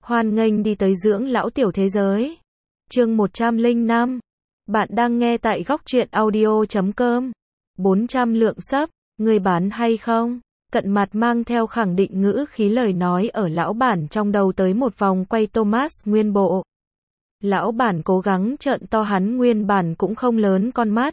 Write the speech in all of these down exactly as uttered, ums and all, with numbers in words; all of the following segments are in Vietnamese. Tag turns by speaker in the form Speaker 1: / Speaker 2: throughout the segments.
Speaker 1: Hoan nghênh đi tới dưỡng lão tiểu thế giới. Chương một trăm lẻ năm. Bạn đang nghe tại góc truyện audio chấm com. bốn trăm lượng sub, người bán hay không? Cận Mặt mang theo khẳng định ngữ khí lời nói ở lão bản trong đầu tới một vòng quay Thomas nguyên bộ. Lão bản cố gắng trợn to hắn nguyên bản cũng không lớn con mắt.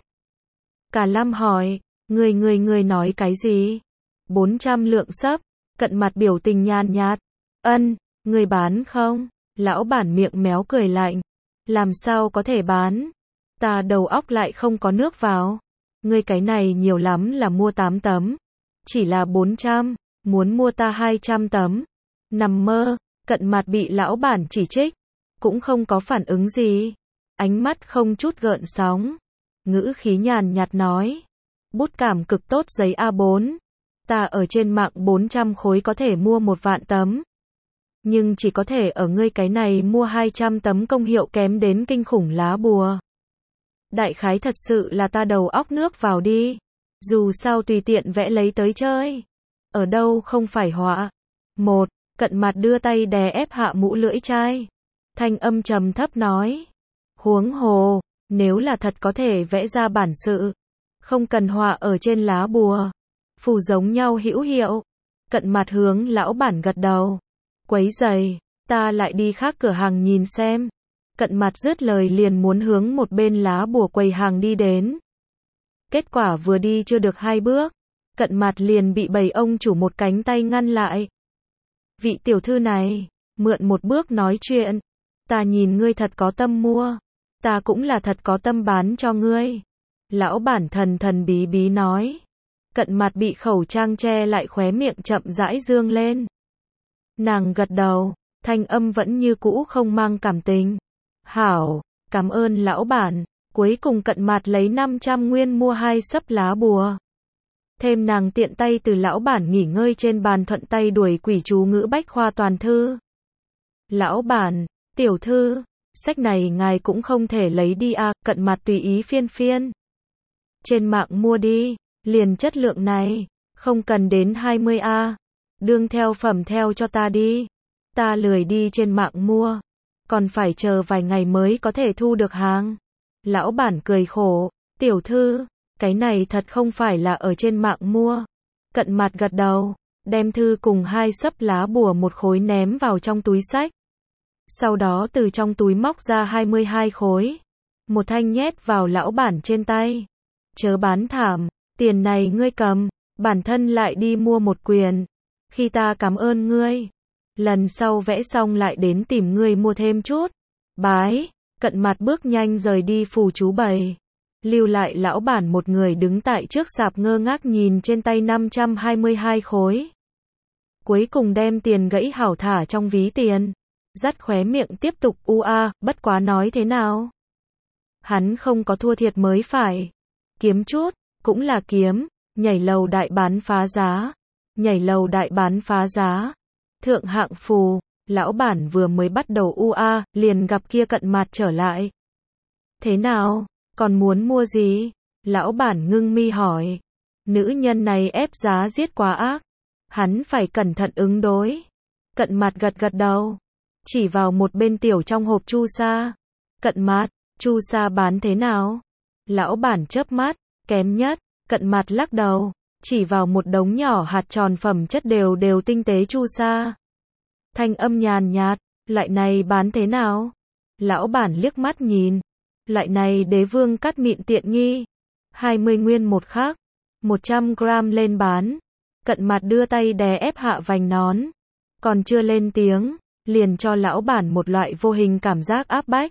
Speaker 1: Cả Lâm hỏi, người người người nói cái gì? bốn trăm lượng sub, Cận Mặt biểu tình nhàn nhạt. Ân, người bán không? Lão bản miệng méo cười lạnh. Làm sao có thể bán? Ta đầu óc lại không có nước vào. Ngươi cái này nhiều lắm là mua tám tấm. Chỉ là bốn trăm, muốn mua ta hai trăm tấm. Nằm mơ, Cận Mặt bị lão bản chỉ trích. Cũng không có phản ứng gì. Ánh mắt không chút gợn sóng. Ngữ khí nhàn nhạt nói. Bút cảm cực tốt giấy a bốn. Ta ở trên mạng bốn trăm khối có thể mua một vạn tấm. Nhưng chỉ có thể ở ngươi cái này mua hai trăm tấm công hiệu kém đến kinh khủng lá bùa. Đại khái thật sự là ta đầu óc nước vào đi. Dù sao tùy tiện vẽ lấy tới chơi. Ở đâu không phải họa. Một, Cận Mặt đưa tay đè ép hạ mũ lưỡi chai. Thanh âm trầm thấp nói. Huống hồ, nếu là thật có thể vẽ ra bản sự. Không cần họa ở trên lá bùa. Phù giống nhau hữu hiệu. Cận Mặt hướng lão bản gật đầu. Quấy giày, ta lại đi khác cửa hàng nhìn xem. Cận Mặt dứt lời liền muốn hướng một bên lá bùa quầy hàng đi đến. Kết quả vừa đi chưa được hai bước, Cận Mặt liền bị bầy ông chủ một cánh tay ngăn lại. Vị tiểu thư này, mượn một bước nói chuyện. Ta nhìn ngươi thật có tâm mua, ta cũng là thật có tâm bán cho ngươi. Lão bản thần thần bí bí nói. Cận Mặt bị khẩu trang che lại khóe miệng chậm rãi dương lên. Nàng gật đầu, thanh âm vẫn như cũ không mang cảm tình. Hảo, cảm ơn lão bản. Cuối cùng Cận Mặt lấy năm trăm nguyên mua hai sấp lá bùa. Thêm nàng tiện tay từ lão bản nghỉ ngơi trên bàn thuận tay đuổi quỷ chú ngữ bách khoa toàn thư. Lão bản, tiểu thư, sách này ngài cũng không thể lấy đi à, Cận Mặt tùy ý phiên phiên. Trên mạng mua đi, liền chất lượng này, không cần đến hai mươi a. Đương theo phẩm theo cho ta đi. Ta lười đi trên mạng mua. Còn phải chờ vài ngày mới có thể thu được hàng. Lão bản cười khổ. Tiểu thư, cái này thật không phải là ở trên mạng mua. Cận Mặt gật đầu. Đem thư cùng hai sấp lá bùa một khối ném vào trong túi sách. Sau đó từ trong túi móc ra hai mươi hai khối. Một thanh nhét vào lão bản trên tay. Chớ bán thảm. Tiền này ngươi cầm. Bản thân lại đi mua một quyền. Khi ta cảm ơn ngươi. Lần sau vẽ xong lại đến tìm ngươi mua thêm chút. Bái. Cận Mặt bước nhanh rời đi phù chú bày. Lưu lại lão bản một người đứng tại trước sạp ngơ ngác nhìn trên tay năm trăm hai mươi hai khối. Cuối cùng đem tiền gãy hảo thả trong ví tiền. Dắt khóe miệng tiếp tục u a, bất quá nói thế nào. Hắn không có thua thiệt mới phải. Kiếm chút, cũng là kiếm. Nhảy lầu đại bán phá giá. Nhảy lầu đại bán phá giá. Thượng hạng phù, lão bản vừa mới bắt đầu u a, liền gặp kia Cận Mặt trở lại. Thế nào, còn muốn mua gì? Lão bản ngưng mi hỏi. Nữ nhân này ép giá giết quá ác. Hắn phải cẩn thận ứng đối. Cận Mặt gật gật đầu. Chỉ vào một bên tiểu trong hộp chu sa. Cận Mặt, chu sa bán thế nào? Lão bản chớp mắt, kém nhất. Cận Mặt lắc đầu. Chỉ vào một đống nhỏ hạt tròn phẩm chất đều đều tinh tế chu sa. Thanh âm nhàn nhạt, loại này bán thế nào? Lão bản liếc mắt nhìn. Loại này đế vương cắt mịn tiện nghi. hai mươi nguyên một khắc. một trăm gram lên bán. Cận Mặt đưa tay đè ép hạ vành nón. Còn chưa lên tiếng, liền cho lão bản một loại vô hình cảm giác áp bách.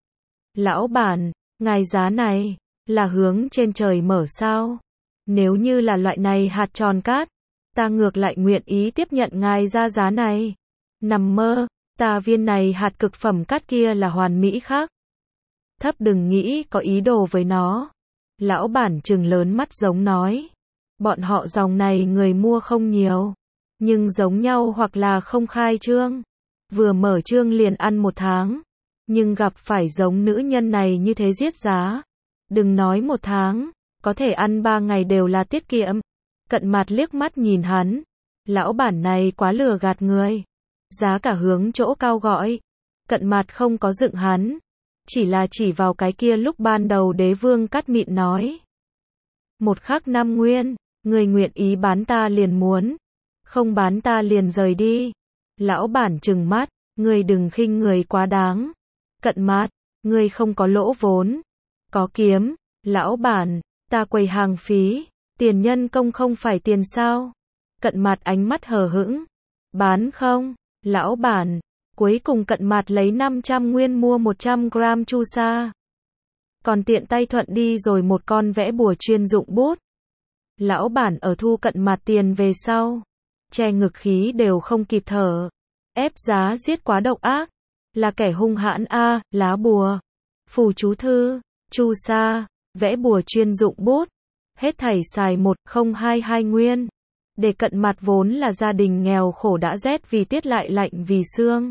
Speaker 1: Lão bản, ngài giá này, là hướng trên trời mở sao? Nếu như là loại này hạt tròn cát, ta ngược lại nguyện ý tiếp nhận ngài ra giá này. Nằm mơ, ta viên này hạt cực phẩm cát kia là hoàn mỹ khác. Thấp đừng nghĩ có ý đồ với nó. Lão bản trừng lớn mắt giống nói. Bọn họ dòng này người mua không nhiều. Nhưng giống nhau hoặc là không khai trương. Vừa mở trương liền ăn một tháng. Nhưng gặp phải giống nữ nhân này như thế giết giá. Đừng nói một tháng. Có thể ăn ba ngày đều là tiết kiệm. Cận Mặt liếc mắt nhìn hắn. Lão bản này quá lừa gạt người. Giá cả hướng chỗ cao gọi. Cận Mạt không có dựng hắn, chỉ là chỉ vào cái kia lúc ban đầu Đế Vương Cát Mịn nói. Một khắc năm nguyên, người nguyện ý bán ta liền muốn, không bán ta liền rời đi. Lão bản trừng mắt, người đừng khinh người quá đáng. Cận Mạt, người không có lỗ vốn, có kiếm. Lão bản, ta quầy hàng phí, tiền nhân công không phải tiền sao? Cận Mạt ánh mắt hờ hững. Bán không? Lão bản. Cuối cùng Cận Mạt lấy năm trăm nguyên mua một trăm gram chu sa. Còn tiện tay thuận đi rồi một con vẽ bùa chuyên dụng bút. Lão bản ở thu Cận Mạt tiền về sau, che ngực khí đều không kịp thở. Ép giá giết quá độc ác, là kẻ hung hãn a, lá bùa, phù chú thư, chu sa, vẽ bùa chuyên dụng bút, hết thảy xài một không hai hai nguyên. Để Cận Mạt vốn là gia đình nghèo khổ đã rét vì tiết lại lạnh vì xương.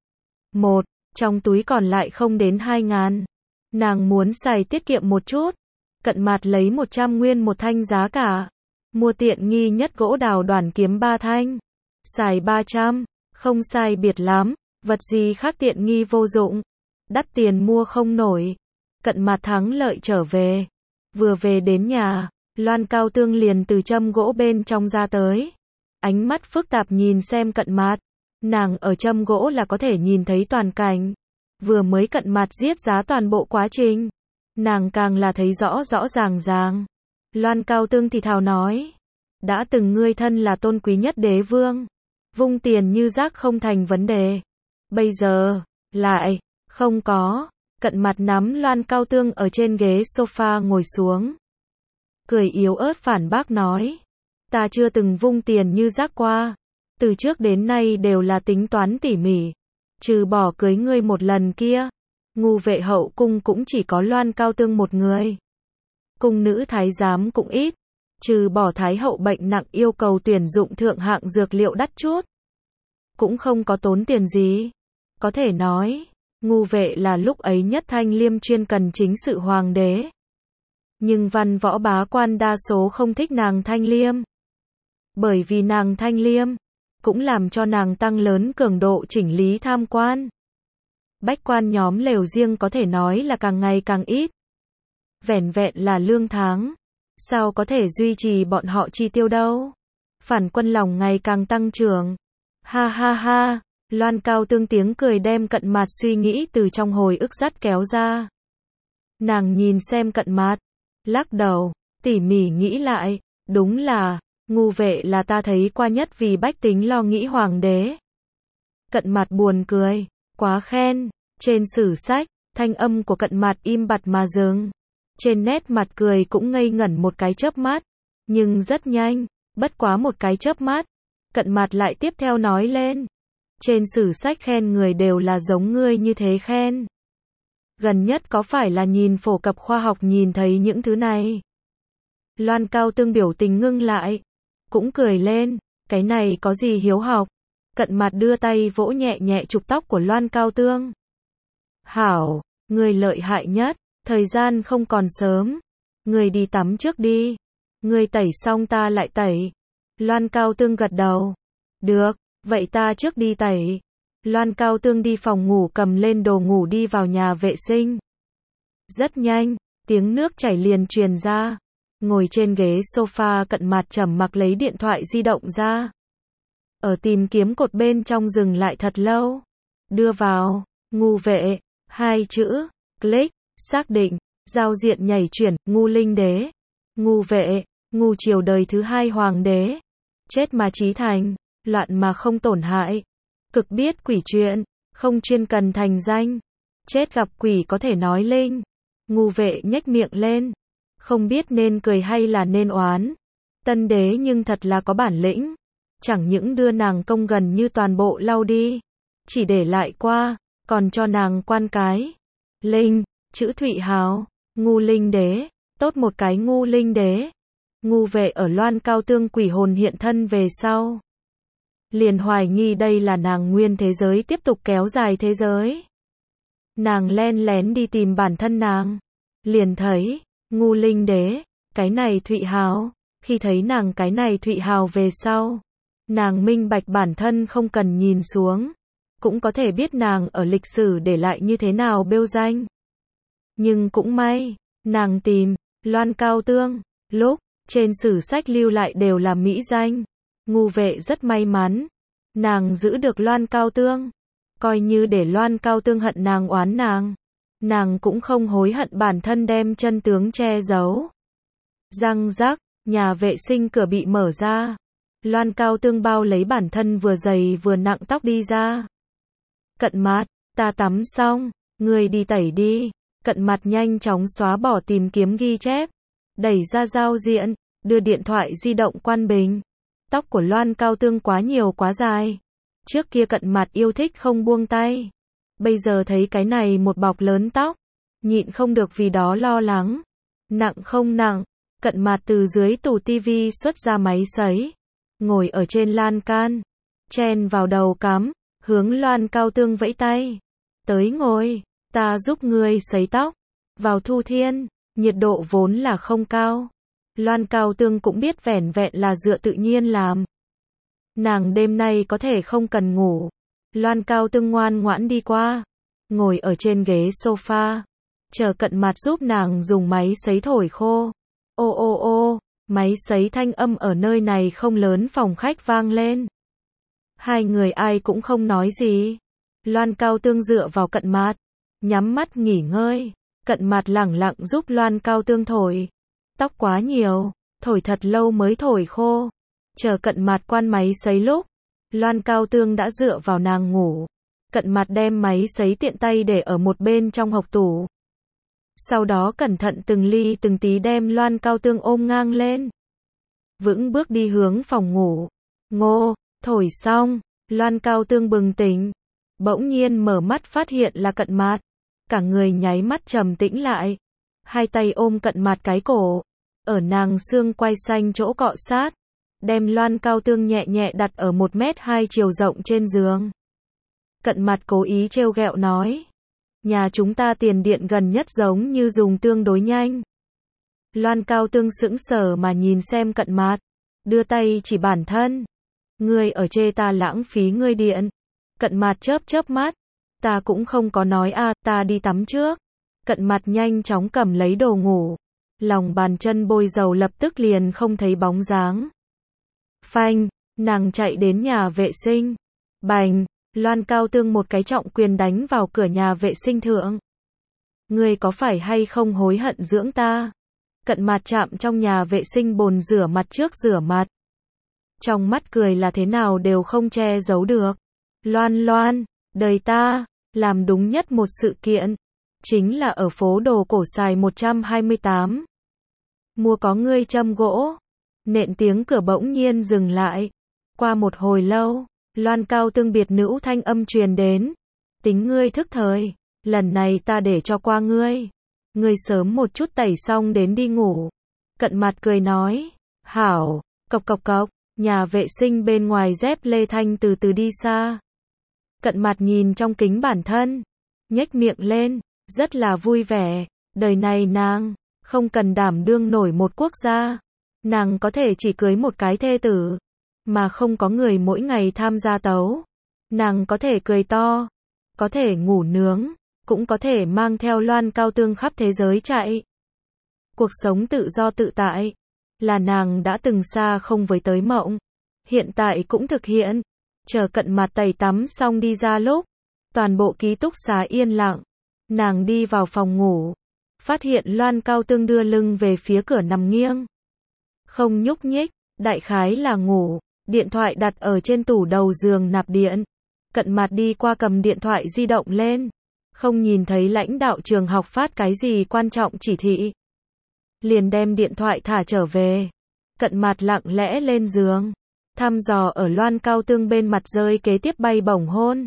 Speaker 1: Một, trong túi còn lại không đến hai ngàn. Nàng muốn xài tiết kiệm một chút. Cận Mạt lấy một trăm nguyên một thanh giá cả. Mua tiện nghi nhất gỗ đào đoàn kiếm ba thanh. Xài ba trăm, không sai biệt lắm, vật gì khác tiện nghi vô dụng. Đắt tiền mua không nổi. Cận Mạt thắng lợi trở về. Vừa về đến nhà, Loan Cao Tương liền từ châm gỗ bên trong ra tới. Ánh mắt phức tạp nhìn xem Cận Mạt. Nàng ở châm gỗ là có thể nhìn thấy toàn cảnh. Vừa mới Cận Mạt giết giá toàn bộ quá trình. Nàng càng là thấy rõ rõ ràng ràng. Loan Cao Tương thì thào nói. Đã từng ngươi thân là tôn quý nhất đế vương. Vung tiền như rác không thành vấn đề. Bây giờ, lại, không có. Cận Mạt nắm Loan Cao Tương ở trên ghế sofa ngồi xuống. Cười yếu ớt phản bác nói. Ta chưa từng vung tiền như rác qua. Từ trước đến nay đều là tính toán tỉ mỉ. Trừ bỏ cưới ngươi một lần kia. Ngu vệ hậu cung cũng chỉ có Loan Cao Tương một người. Cung nữ thái giám cũng ít. Trừ bỏ thái hậu bệnh nặng yêu cầu tuyển dụng thượng hạng dược liệu đắt chút. Cũng không có tốn tiền gì. Có thể nói, ngu vệ là lúc ấy nhất thanh liêm chuyên cần chính sự hoàng đế. Nhưng văn võ bá quan đa số không thích nàng thanh liêm. Bởi vì nàng thanh liêm, cũng làm cho nàng tăng lớn cường độ chỉnh lý tham quan. Bách quan nhóm lều riêng có thể nói là càng ngày càng ít. Vẻn vẹn là lương tháng. Sao có thể duy trì bọn họ chi tiêu đâu? Phản quân lòng ngày càng tăng trưởng. Ha ha ha, Loan Cao Tương tiếng cười đem Cận Mạt suy nghĩ từ trong hồi ức dắt kéo ra. Nàng nhìn xem Cận Mạt, lắc đầu, tỉ mỉ nghĩ lại, đúng là, ngu vệ là ta thấy qua nhất vì bách tính lo nghĩ hoàng đế. Cận Mạt buồn cười, quá khen, trên sử sách, thanh âm của Cận Mạt im bặt mà dừng. Trên nét mặt cười cũng ngây ngẩn một cái chớp mắt, nhưng rất nhanh, bất quá một cái chớp mắt, Cận Mạt lại tiếp theo nói lên. Trên sử sách khen người đều là giống ngươi như thế khen. Gần nhất có phải là nhìn phổ cập khoa học nhìn thấy những thứ này? Loan Cao Tương biểu tình ngưng lại, cũng cười lên, cái này có gì hiếu học? Cận Mạt đưa tay vỗ nhẹ nhẹ chụp tóc của Loan Cao Tương. Hảo, người lợi hại nhất, thời gian không còn sớm. Người đi tắm trước đi. Người tẩy xong ta lại tẩy. Loan Cao Tương gật đầu. Được, vậy ta trước đi tẩy. Loan Cao Tương đi phòng ngủ cầm lên đồ ngủ đi vào nhà vệ sinh. Rất nhanh, tiếng nước chảy liền truyền ra. Ngồi trên ghế sofa Cận Mạt trầm mặc lấy điện thoại di động ra. Ở tìm kiếm cột bên trong dừng lại thật lâu. Đưa vào, ngu vệ, hai chữ, click, xác định, giao diện nhảy chuyển, ngu linh đế. Ngu vệ, ngu triều đời thứ hai hoàng đế. Chết mà chí thành, loạn mà không tổn hại. Cực biết quỷ chuyện, không chuyên cần thành danh. Chết gặp quỷ có thể nói linh. Ngu vệ nhếch miệng lên. Không biết nên cười hay là nên oán. Tân đế nhưng thật là có bản lĩnh. Chẳng những đưa nàng công gần như toàn bộ lau đi. Chỉ để lại qua, còn cho nàng quan cái. Linh, chữ Thụy Hào, ngu linh đế, tốt một cái ngu linh đế. Ngu vệ ở Loan Cao Tương quỷ hồn hiện thân về sau. Liền hoài nghi đây là nàng nguyên thế giới tiếp tục kéo dài thế giới. Nàng len lén đi tìm bản thân nàng. Liền thấy, ngu linh đế, cái này Thụy Hào. Khi thấy nàng cái này Thụy Hào về sau, Nàng minh bạch bản thân không cần nhìn xuống, cũng có thể biết nàng ở lịch sử để lại như thế nào bêu danh. Nhưng cũng may, nàng tìm Loan Cao Tương, lúc trên sử sách lưu lại đều là mỹ danh. Ngu vệ rất may mắn, nàng giữ được Loan Cao Tương, coi như để Loan Cao Tương hận nàng oán nàng, nàng cũng không hối hận bản thân đem chân tướng che giấu. Răng rắc, nhà vệ sinh cửa bị mở ra. Loan Cao Tương bao lấy bản thân vừa dày vừa nặng tóc đi ra. Cận Mặt, ta tắm xong, ngươi đi tẩy đi. Cận Mặt nhanh chóng xóa bỏ tìm kiếm ghi chép, đẩy ra giao diện, đưa điện thoại di động quan bình. Tóc của Loan Cao Tương quá nhiều quá dài. Trước kia Cận Mặt yêu thích không buông tay. Bây giờ thấy cái này một bọc lớn tóc, nhịn không được vì đó lo lắng. Nặng không nặng, Cận Mặt từ dưới tủ tivi xuất ra máy sấy, ngồi ở trên lan can, chen vào đầu cắm, hướng Loan Cao Tương vẫy tay. Tới ngồi, ta giúp ngươi sấy tóc. Vào thu thiên, nhiệt độ vốn là không cao. Loan Cao Tương cũng biết vẻn vẹn là dựa tự nhiên làm. Nàng đêm nay có thể không cần ngủ. Loan Cao Tương ngoan ngoãn đi qua, ngồi ở trên ghế sofa, chờ Cận Mặt giúp nàng dùng máy sấy thổi khô. Ô ô ô, máy sấy thanh âm ở nơi này không lớn phòng khách vang lên. Hai người ai cũng không nói gì. Loan Cao Tương dựa vào Cận Mặt, nhắm mắt nghỉ ngơi. Cận Mặt lẳng lặng giúp Loan Cao Tương thổi. Tóc quá nhiều, thổi thật lâu mới thổi khô. Chờ Cận Mặt quan máy sấy lúc, Loan Cao Tương đã dựa vào nàng ngủ. Cận Mặt đem máy sấy tiện tay để ở một bên trong hộc tủ. Sau đó cẩn thận từng ly từng tí đem Loan Cao Tương ôm ngang lên. Vững bước đi hướng phòng ngủ. Ngô, thổi xong, Loan Cao Tương bừng tỉnh. Bỗng nhiên mở mắt phát hiện là Cận Mặt. Cả người nháy mắt trầm tĩnh lại. Hai tay ôm Cận Mặt cái cổ. Ở nàng xương quai xanh chỗ cọ sát. Đem Loan Cao Tương nhẹ nhẹ đặt ở một mét hai chiều rộng trên giường. Cận Mặt cố ý trêu ghẹo nói. Nhà chúng ta tiền điện gần nhất giống như dùng tương đối nhanh. Loan Cao Tương sững sờ mà nhìn xem Cận Mặt. Đưa tay chỉ bản thân. Ngươi ở chê ta lãng phí ngươi điện. Cận Mặt chớp chớp mắt. Ta cũng không có nói a, à, ta đi tắm trước. Cận Mặt nhanh chóng cầm lấy đồ ngủ. Lòng bàn chân bôi dầu lập tức liền không thấy bóng dáng. Phanh, nàng chạy đến nhà vệ sinh. Bành, Loan Cao Tương một cái trọng quyền đánh vào cửa nhà vệ sinh thượng. Ngươi có phải hay không hối hận dưỡng ta? Cận Mặt chạm trong nhà vệ sinh bồn rửa mặt trước rửa mặt. Trong mắt cười là thế nào đều không che giấu được. Loan Loan, đời ta, làm đúng nhất một sự kiện. Chính là ở phố đồ cổ xài một trăm hai mươi tám. Mua có ngươi châm gỗ. Nện tiếng cửa bỗng nhiên dừng lại. Qua một hồi lâu, Loan Cao Tương biệt nữ thanh âm truyền đến. Tính ngươi thức thời, lần này ta để cho qua ngươi. Ngươi sớm một chút tẩy xong đến đi ngủ. Cận Mặt cười nói. Hảo, cộc cộc cộc, nhà vệ sinh bên ngoài dép lê thanh từ từ đi xa. Cận Mặt nhìn trong kính bản thân, nhếch miệng lên, rất là vui vẻ. Đời này nàng không cần đảm đương nổi một quốc gia. Nàng có thể chỉ cưới một cái thê tử, mà không có người mỗi ngày tham gia tấu. Nàng có thể cười to, có thể ngủ nướng, cũng có thể mang theo Loan Cao Tương khắp thế giới chạy. Cuộc sống tự do tự tại, là nàng đã từng xa không với tới mộng. Hiện tại cũng thực hiện. Chờ Cận Mặt tẩy tắm xong đi ra lúc, toàn bộ ký túc xá yên lặng. Nàng đi vào phòng ngủ, phát hiện Loan Cao Tương đưa lưng về phía cửa nằm nghiêng. Không nhúc nhích, đại khái là ngủ. Điện thoại đặt ở trên tủ đầu giường nạp điện. Cận Mặt đi qua cầm điện thoại di động lên. Không nhìn thấy lãnh đạo trường học phát cái gì quan trọng chỉ thị. Liền đem điện thoại thả trở về. Cận Mặt lặng lẽ lên giường. Thăm dò ở Loan Cao Tương bên mặt rơi kế tiếp bay bổng hôn.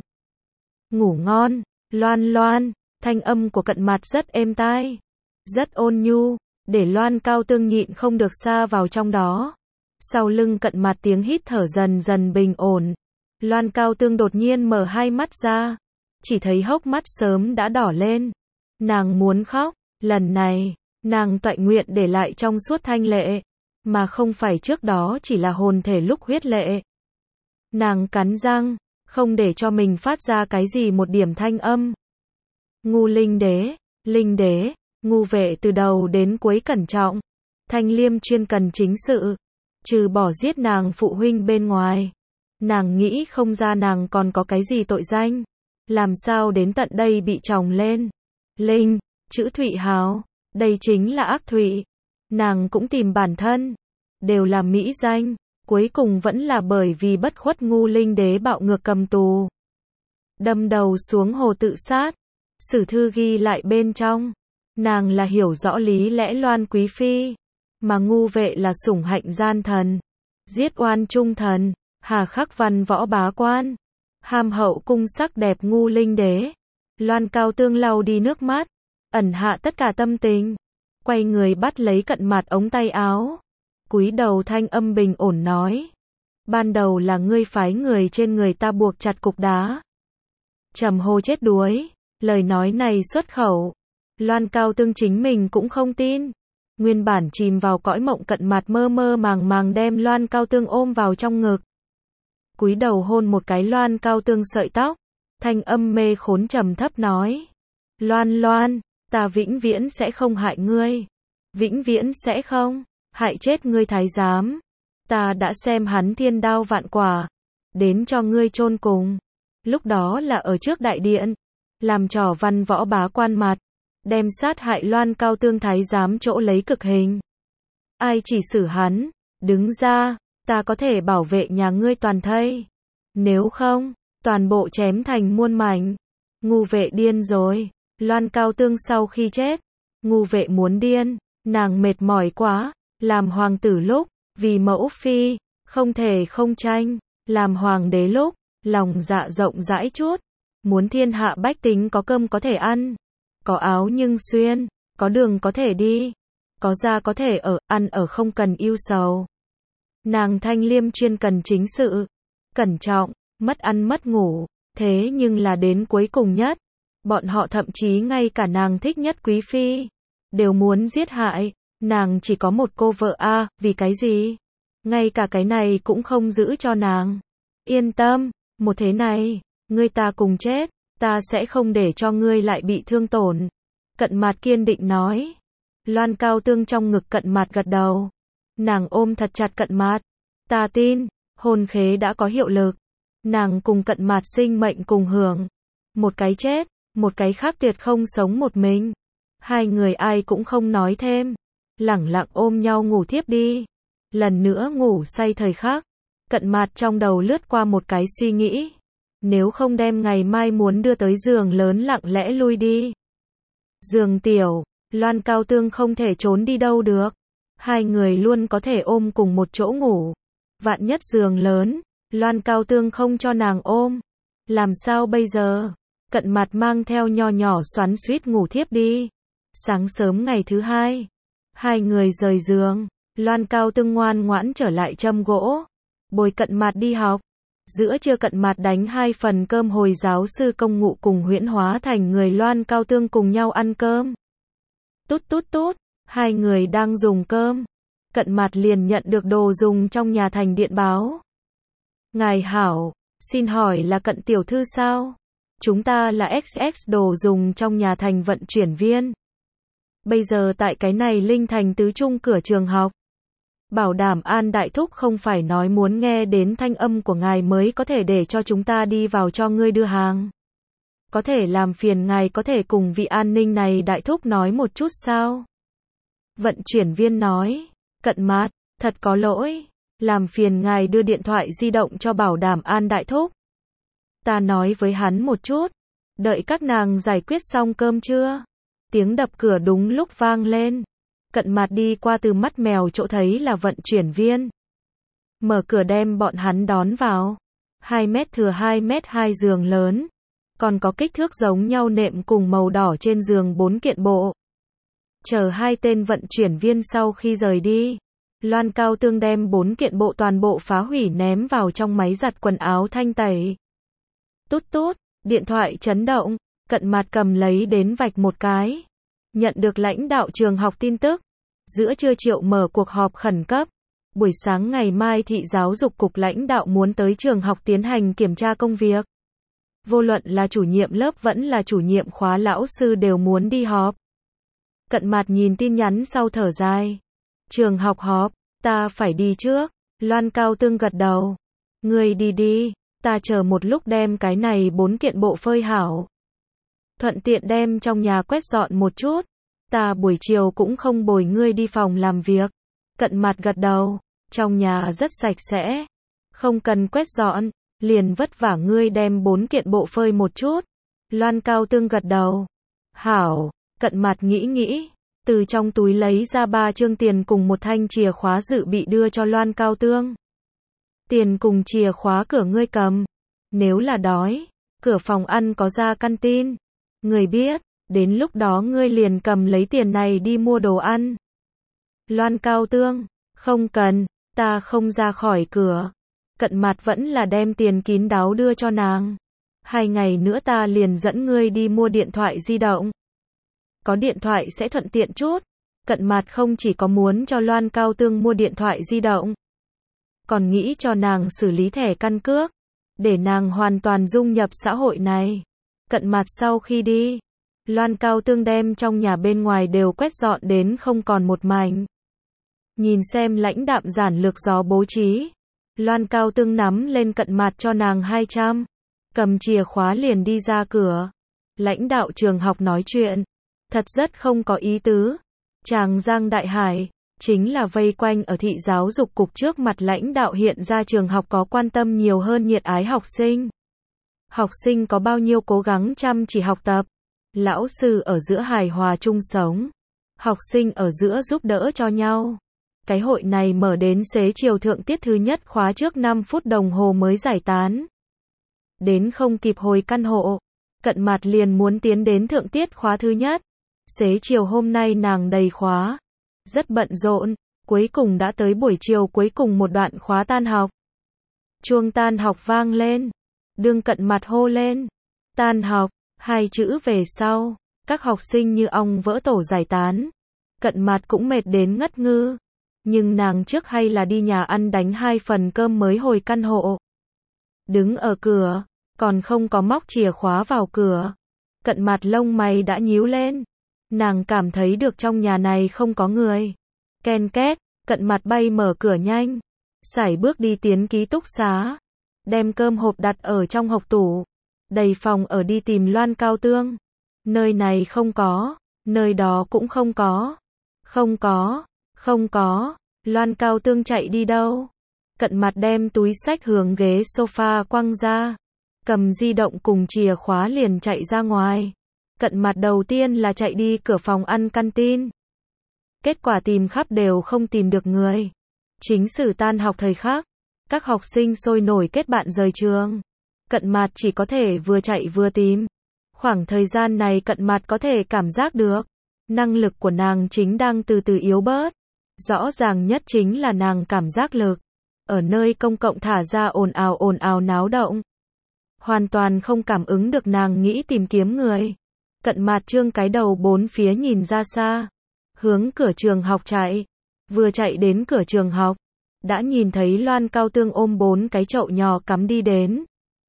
Speaker 1: Ngủ ngon, Loan Loan. Thanh âm của Cận Mặt rất êm tai. Rất ôn nhu. Để Loan Cao Tương nhịn không được xa vào trong đó. Sau lưng Cận Mặt tiếng hít thở dần dần bình ổn. Loan Cao Tương đột nhiên mở hai mắt ra. Chỉ thấy hốc mắt sớm đã đỏ lên. Nàng muốn khóc. Lần này, nàng toại nguyện để lại trong suốt thanh lệ. Mà không phải trước đó chỉ là hồn thể lúc huyết lệ. Nàng cắn răng, không để cho mình phát ra cái gì một điểm thanh âm. Ngu Linh Đế, Linh Đế, Ngu Vệ từ đầu đến cuối cẩn trọng. Thanh Liêm chuyên cần chính sự. Trừ bỏ giết nàng phụ huynh bên ngoài. Nàng nghĩ không ra nàng còn có cái gì tội danh. Làm sao đến tận đây bị chồng lên. Linh, chữ Thụy Hào, đây chính là ác thụy. Nàng cũng tìm bản thân. Đều là mỹ danh. Cuối cùng vẫn là bởi vì bất khuất Ngu Linh Đế bạo ngược cầm tù. Đâm đầu xuống hồ tự sát. Sử thư ghi lại bên trong. Nàng là hiểu rõ lý lẽ Loan Quý Phi. Mà Ngu Vệ là sủng hạnh gian thần. Giết oan trung thần. Hà khắc văn võ bá quan. Ham hậu cung sắc đẹp Ngu Linh Đế. Loan Cao Tương lau đi nước mắt. Ẩn hạ tất cả tâm tình. Quay người bắt lấy cận mặt ống tay áo. Cúi đầu thanh âm bình ổn nói. Ban đầu là ngươi phái người trên người ta buộc chặt cục đá. Trầm hô chết đuối. Lời nói này xuất khẩu. Loan Cao Tương chính mình cũng không tin. Nguyên bản chìm vào cõi mộng cận mặt mơ mơ màng màng đem Loan Cao Tương ôm vào trong ngực. Cúi đầu hôn một cái Loan Cao Tương sợi tóc. Thanh âm mê khốn trầm thấp nói. Loan Loan, ta vĩnh viễn sẽ không hại ngươi. Vĩnh viễn sẽ không hại chết ngươi thái giám. Ta đã xem hắn thiên đao vạn quả. Đến cho ngươi chôn cùng. Lúc đó là ở trước đại điện. Làm trò văn võ bá quan mặt. Đem sát hại Loan Cao Tương thái giám chỗ lấy cực hình. Ai chỉ xử hắn. Đứng ra. Ta có thể bảo vệ nhà ngươi toàn thây. Nếu không, toàn bộ chém thành muôn mảnh. Ngu Vệ điên rồi. Loan Cao Tương sau khi chết. Ngu Vệ muốn điên. Nàng mệt mỏi quá. Làm hoàng tử lúc. Vì mẫu phi. Không thể không tranh. Làm hoàng đế lúc. Lòng dạ rộng rãi chút. Muốn thiên hạ bách tính có cơm có thể ăn. Có áo nhưng xuyên. Có đường có thể đi. Có gia có thể ở. Ăn ở không cần ưu sầu. Nàng Thanh Liêm chuyên cần chính sự. Cẩn trọng. Mất ăn mất ngủ. Thế nhưng là đến cuối cùng nhất. Bọn họ thậm chí ngay cả nàng thích nhất quý phi. Đều muốn giết hại. Nàng chỉ có một cô vợ a à, vì cái gì? Ngay cả cái này cũng không giữ cho nàng. Yên tâm. Một thế này. Ngươi ta cùng chết. Ta sẽ không để cho ngươi lại bị thương tổn. Cận Mạt kiên định nói. Loan Cao Tương trong ngực Cận Mạt gật đầu. Nàng ôm thật chặt Cận Mạt. Ta tin. Hôn khế đã có hiệu lực. Nàng cùng Cận Mạt sinh mệnh cùng hưởng. Một cái chết. Một cái khác tuyệt không sống một mình. Hai người ai cũng không nói thêm. Lẳng lặng ôm nhau ngủ thiếp đi. Lần nữa ngủ say thời khắc. Cận Mạt trong đầu lướt qua một cái suy nghĩ. Nếu không đem ngày mai muốn đưa tới giường lớn lặng lẽ lui đi. Giường tiểu. Loan Cao Tương không thể trốn đi đâu được. Hai người luôn có thể ôm cùng một chỗ ngủ. Vạn nhất giường lớn. Loan Cao Tương không cho nàng ôm. Làm sao bây giờ? Cận Mạt mang theo nho nhỏ xoắn xuýt ngủ thiếp đi. Sáng sớm ngày thứ hai. Hai người rời giường. Loan Cao Tương ngoan ngoãn trở lại châm gỗ. Bồi Cận Mạt đi học. Giữa trưa Cận Mạt đánh hai phần cơm Hồi giáo sư Công Ngụ cùng Huyễn Hóa Thành người Loan Cao Tương cùng nhau ăn cơm. Tút tút tút. Hai người đang dùng cơm. Cận Mạt liền nhận được đồ dùng trong nhà thành điện báo. Ngài hảo. Xin hỏi là Cận tiểu thư sao? Chúng ta là ích ích đồ dùng trong nhà thành vận chuyển viên. Bây giờ tại cái này Linh Thành tứ trung cửa trường học. Bảo đảm An Đại Thúc không phải nói muốn nghe đến thanh âm của ngài mới có thể để cho chúng ta đi vào cho ngươi đưa hàng. Có thể làm phiền ngài có thể cùng vị an ninh này Đại Thúc nói một chút sao? Vận chuyển viên nói. Cận Mạt, thật có lỗi. Làm phiền ngài đưa điện thoại di động cho Bảo đảm An Đại Thúc. Ta nói với hắn một chút. Đợi các nàng giải quyết xong cơm chưa? Tiếng đập cửa đúng lúc vang lên. Cận Mạt đi qua từ mắt mèo chỗ thấy là vận chuyển viên. Mở cửa đem bọn hắn đón vào. hai mét thừa hai mét hai giường lớn. Còn có kích thước giống nhau nệm cùng màu đỏ trên giường bốn kiện bộ. Chờ hai tên vận chuyển viên sau khi rời đi. Loan Cao Tương đem bốn kiện bộ toàn bộ phá hủy ném vào trong máy giặt quần áo thanh tẩy. Tút tút, điện thoại chấn động. Cận Mạt cầm lấy đến vạch một cái. Nhận được lãnh đạo trường học tin tức. Giữa trưa Triệu mở cuộc họp khẩn cấp. Buổi sáng ngày mai thị giáo dục cục lãnh đạo muốn tới trường học tiến hành kiểm tra công việc. Vô luận là chủ nhiệm lớp vẫn là chủ nhiệm khóa lão sư đều muốn đi họp. Cận Mạt nhìn tin nhắn sau thở dài. Trường học họp, ta phải đi trước. Loan Cao Tương gật đầu. Ngươi đi đi, ta chờ một lúc đem cái này bốn kiện bộ phơi hảo. Thuận tiện đem trong nhà quét dọn một chút. Ta buổi chiều cũng không bồi ngươi đi phòng làm việc. Cận Mạt gật đầu. Trong nhà rất sạch sẽ. Không cần quét dọn, liền vất vả ngươi đem bốn kiện bộ phơi một chút. Loan Cao Tương gật đầu. Hảo, Cận Mạt nghĩ nghĩ. Từ trong túi lấy ra ba trương tiền cùng một thanh chìa khóa dự bị đưa cho Loan Cao Tương. Tiền cùng chìa khóa cửa ngươi cầm. Nếu là đói, cửa phòng ăn có ra căn tin. Ngươi biết, đến lúc đó ngươi liền cầm lấy tiền này đi mua đồ ăn. Loan Cao Tương, không cần, ta không ra khỏi cửa. Cận Mạt vẫn là đem tiền kín đáo đưa cho nàng. Hai ngày nữa ta liền dẫn ngươi đi mua điện thoại di động. Có điện thoại sẽ thuận tiện chút. Cận Mạt không chỉ có muốn cho Loan Cao Tương mua điện thoại di động, còn nghĩ cho nàng xử lý thẻ căn cước, để nàng hoàn toàn dung nhập xã hội này. Cận Mạt sau khi đi, Loan Cao Tương đem trong nhà bên ngoài đều quét dọn đến không còn một mảnh. Nhìn xem lãnh đạm giản lược gió bố trí, Loan Cao Tương nắm lên Cận Mạt cho nàng hai trăm, cầm chìa khóa liền đi ra cửa. Lãnh đạo trường học nói chuyện, thật rất không có ý tứ. Chàng Giang Đại Hải, chính là vây quanh ở thị giáo dục cục trước mặt lãnh đạo hiện ra trường học có quan tâm nhiều hơn nhiệt ái học sinh. Học sinh có bao nhiêu cố gắng chăm chỉ học tập. Lão sư ở giữa hài hòa chung sống. Học sinh ở giữa giúp đỡ cho nhau. Cái hội này mở đến xế chiều thượng tiết thứ nhất khóa trước năm phút đồng hồ mới giải tán. Đến không kịp hồi căn hộ, Cận Mạt liền muốn tiến đến thượng tiết khóa thứ nhất. Xế chiều hôm nay nàng đầy khóa. Rất bận rộn, cuối cùng đã tới buổi chiều cuối cùng một đoạn khóa tan học. Chuông tan học vang lên. Đương Cận Mạt hô lên. Tan học, hai chữ về sau, các học sinh như ong vỡ tổ giải tán. Cận Mạt cũng mệt đến ngất ngư. Nhưng nàng trước hay là đi nhà ăn đánh hai phần cơm mới hồi căn hộ. Đứng ở cửa, còn không có móc chìa khóa vào cửa. Cận Mạt lông mày đã nhíu lên. Nàng cảm thấy được trong nhà này không có người. Ken két, Cận Mạt bay mở cửa nhanh. Sải bước đi tiến ký túc xá. Đem cơm hộp đặt ở trong hộc tủ. Đầy phòng ở đi tìm Loan Cao Tương. Nơi này không có, nơi đó cũng không có. Không có, không có, Loan Cao Tương chạy đi đâu? Cận Mạt đem túi xách hướng ghế sofa quăng ra. Cầm di động cùng chìa khóa liền chạy ra ngoài. Cận Mạt đầu tiên là chạy đi cửa phòng ăn canteen. Kết quả tìm khắp đều không tìm được người. Chính sử tan học thời khắc, các học sinh sôi nổi kết bạn rời trường. Cận Mạt chỉ có thể vừa chạy vừa tìm. Khoảng thời gian này Cận Mạt có thể cảm giác được, năng lực của nàng chính đang từ từ yếu bớt. Rõ ràng nhất chính là nàng cảm giác lực. Ở nơi công cộng thả ra ồn ào ồn ào náo động. Hoàn toàn không cảm ứng được nàng nghĩ tìm kiếm người. Cận Mạt trương cái đầu bốn phía nhìn ra xa. Hướng cửa trường học chạy. Vừa chạy đến cửa trường học, đã nhìn thấy Loan Cao Tương ôm bốn cái chậu nhỏ cắm đi đến.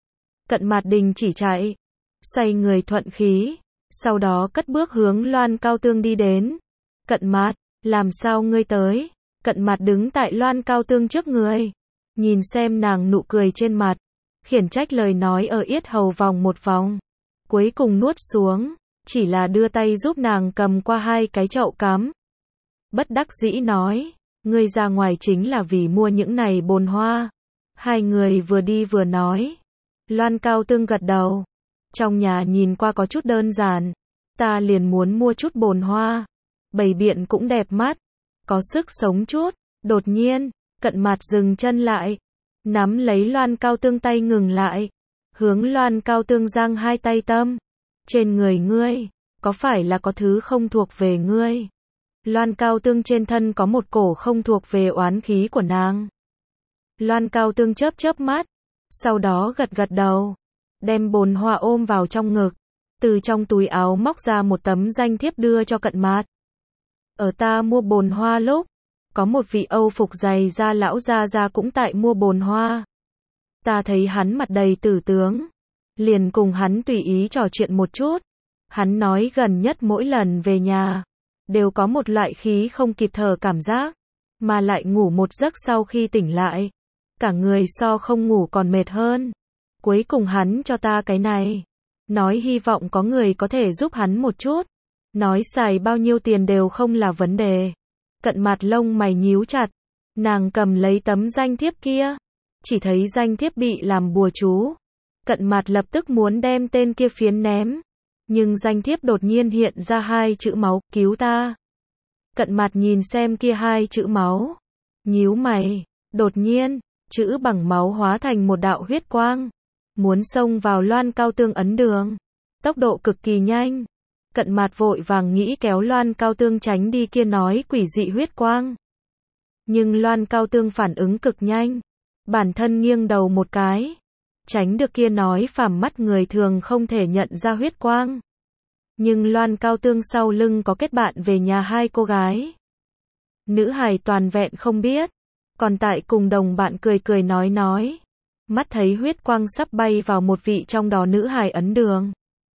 Speaker 1: Cận Mạt đình chỉ chạy. Xoay người thuận khí. Sau đó cất bước hướng Loan Cao Tương đi đến. Cận Mạt, làm sao ngươi tới? Cận Mạt đứng tại Loan Cao Tương trước người. Nhìn xem nàng nụ cười trên mặt. Khiển trách lời nói ở yết hầu vòng một vòng. Cuối cùng nuốt xuống. Chỉ là đưa tay giúp nàng cầm qua hai cái chậu cắm. Bất đắc dĩ nói. Ngươi ra ngoài chính là vì mua những này bồn hoa. Hai người vừa đi vừa nói. Loan Cao Tương gật đầu. Trong nhà nhìn qua có chút đơn giản. Ta liền muốn mua chút bồn hoa. Bày biện cũng đẹp mắt. Có sức sống chút. Đột nhiên, Cận Mạt dừng chân lại. Nắm lấy Loan Cao Tương tay ngừng lại. Hướng Loan Cao Tương giang hai tay tâm. Trên người ngươi, có phải là có thứ không thuộc về ngươi? Loan Cao Tương trên thân có một cổ không thuộc về oán khí của nàng. Loan Cao Tương chớp chớp mắt. Sau đó gật gật đầu. Đem bồn hoa ôm vào trong ngực. Từ trong túi áo móc ra một tấm danh thiếp đưa cho Cận Mạt. Ở ta mua bồn hoa lúc, có một vị Âu phục dày da lão gia gia cũng tại mua bồn hoa. Ta thấy hắn mặt đầy tử tướng, liền cùng hắn tùy ý trò chuyện một chút. Hắn nói gần nhất mỗi lần về nhà, đều có một loại khí không kịp thở cảm giác, mà lại ngủ một giấc sau khi tỉnh lại, cả người so không ngủ còn mệt hơn. Cuối cùng hắn cho ta cái này, nói hy vọng có người có thể giúp hắn một chút, nói xài bao nhiêu tiền đều không là vấn đề. Cận Mạt lông mày nhíu chặt, nàng cầm lấy tấm danh thiếp kia, chỉ thấy danh thiếp bị làm bùa chú. Cận Mạt lập tức muốn đem tên kia phiến ném, nhưng danh thiếp đột nhiên hiện ra hai chữ máu, cứu ta. Cận Mạt nhìn xem kia hai chữ máu, nhíu mày, đột nhiên, chữ bằng máu hóa thành một đạo huyết quang, muốn xông vào Loan Cao Tương ấn đường, tốc độ cực kỳ nhanh. Cận Mạt vội vàng nghĩ kéo Loan Cao Tương tránh đi kia nói quỷ dị huyết quang. Nhưng Loan Cao Tương phản ứng cực nhanh, bản thân nghiêng đầu một cái, tránh được kia nói phàm mắt người thường không thể nhận ra huyết quang. Nhưng Loan Cao Tương sau lưng có kết bạn về nhà hai cô gái. Nữ hài toàn vẹn không biết, còn tại cùng đồng bạn cười cười nói nói. Mắt thấy huyết quang sắp bay vào một vị trong đó nữ hài ấn đường.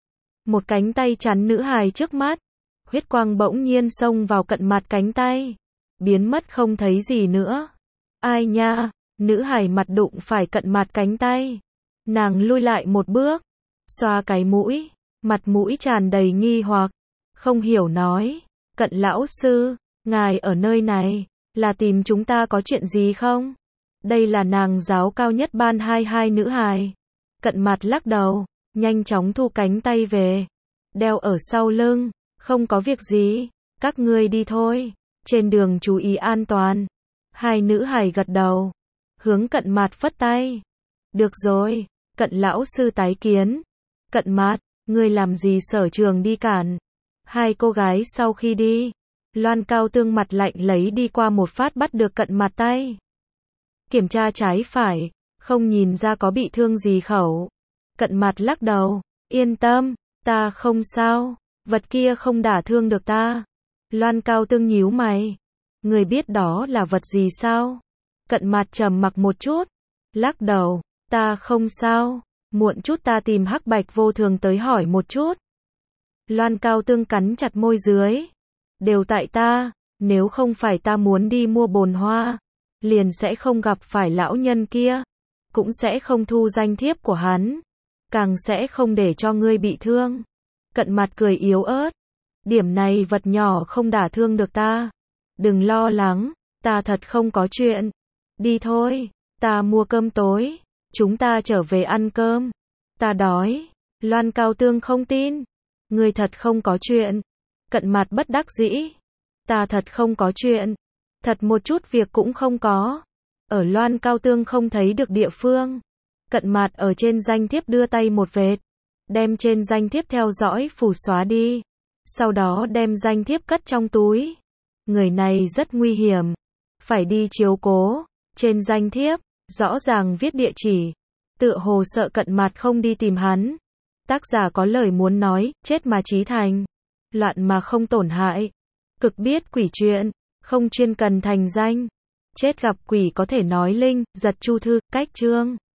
Speaker 1: Một cánh tay chắn nữ hài trước mắt, huyết quang bỗng nhiên xông vào Cận Mạt cánh tay, biến mất không thấy gì nữa. Ai nha, nữ hài mặt đụng phải Cận Mạt cánh tay, nàng lui lại một bước, xoa cái mũi, mặt mũi tràn đầy nghi hoặc, không hiểu nói, Cận lão sư, ngài ở nơi này, là tìm chúng ta có chuyện gì không? Đây là nàng giáo cao nhất ban hai hai nữ hài. Cận Mạt lắc đầu, nhanh chóng thu cánh tay về, đeo ở sau lưng, không có việc gì, các ngươi đi thôi, trên đường chú ý an toàn. Hai nữ hài gật đầu, hướng Cận Mạt phất tay. Được rồi, Cận lão sư tái kiến. Cận Mạt, ngươi làm gì sở trường đi cản? Hai cô gái sau khi đi, Loan Cao Tương mặt lạnh lấy đi qua một phát bắt được Cận Mạt tay. Kiểm tra trái phải, không nhìn ra có bị thương gì khẩu. Cận Mạt lắc đầu, yên tâm, ta không sao, vật kia không đả thương được ta. Loan Cao Tương nhíu mày, người biết đó là vật gì sao? Cận Mạt trầm mặc một chút, lắc đầu, ta không sao, muộn chút ta tìm Hắc Bạch Vô Thường tới hỏi một chút. Loan Cao Tương cắn chặt môi dưới, đều tại ta, nếu không phải ta muốn đi mua bồn hoa, liền sẽ không gặp phải lão nhân kia, cũng sẽ không thu danh thiếp của hắn, càng sẽ không để cho ngươi bị thương. Cận Mạt cười yếu ớt, điểm này vật nhỏ không đả thương được ta, đừng lo lắng, ta thật không có chuyện. Đi thôi, ta mua cơm tối, chúng ta trở về ăn cơm. Ta đói. Loan Cao Tương không tin, ngươi thật không có chuyện. Cận Mạt bất đắc dĩ, ta thật không có chuyện, thật một chút việc cũng không có. Ở Loan Cao Tương không thấy được địa phương, Cận Mạt ở trên danh thiếp đưa tay một vệt, đem trên danh thiếp theo dõi phù xóa đi, sau đó đem danh thiếp cất trong túi. Người này rất nguy hiểm, phải đi chiếu cố. Trên danh thiếp, rõ ràng viết địa chỉ, tựa hồ sợ Cận Mạt không đi tìm hắn. Tác giả có lời muốn nói, chết mà chí thành, loạn mà không tổn hại, cực biết quỷ chuyện, không chuyên cần thành danh. Chết gặp quỷ có thể nói linh, giật chu thư, cách chương.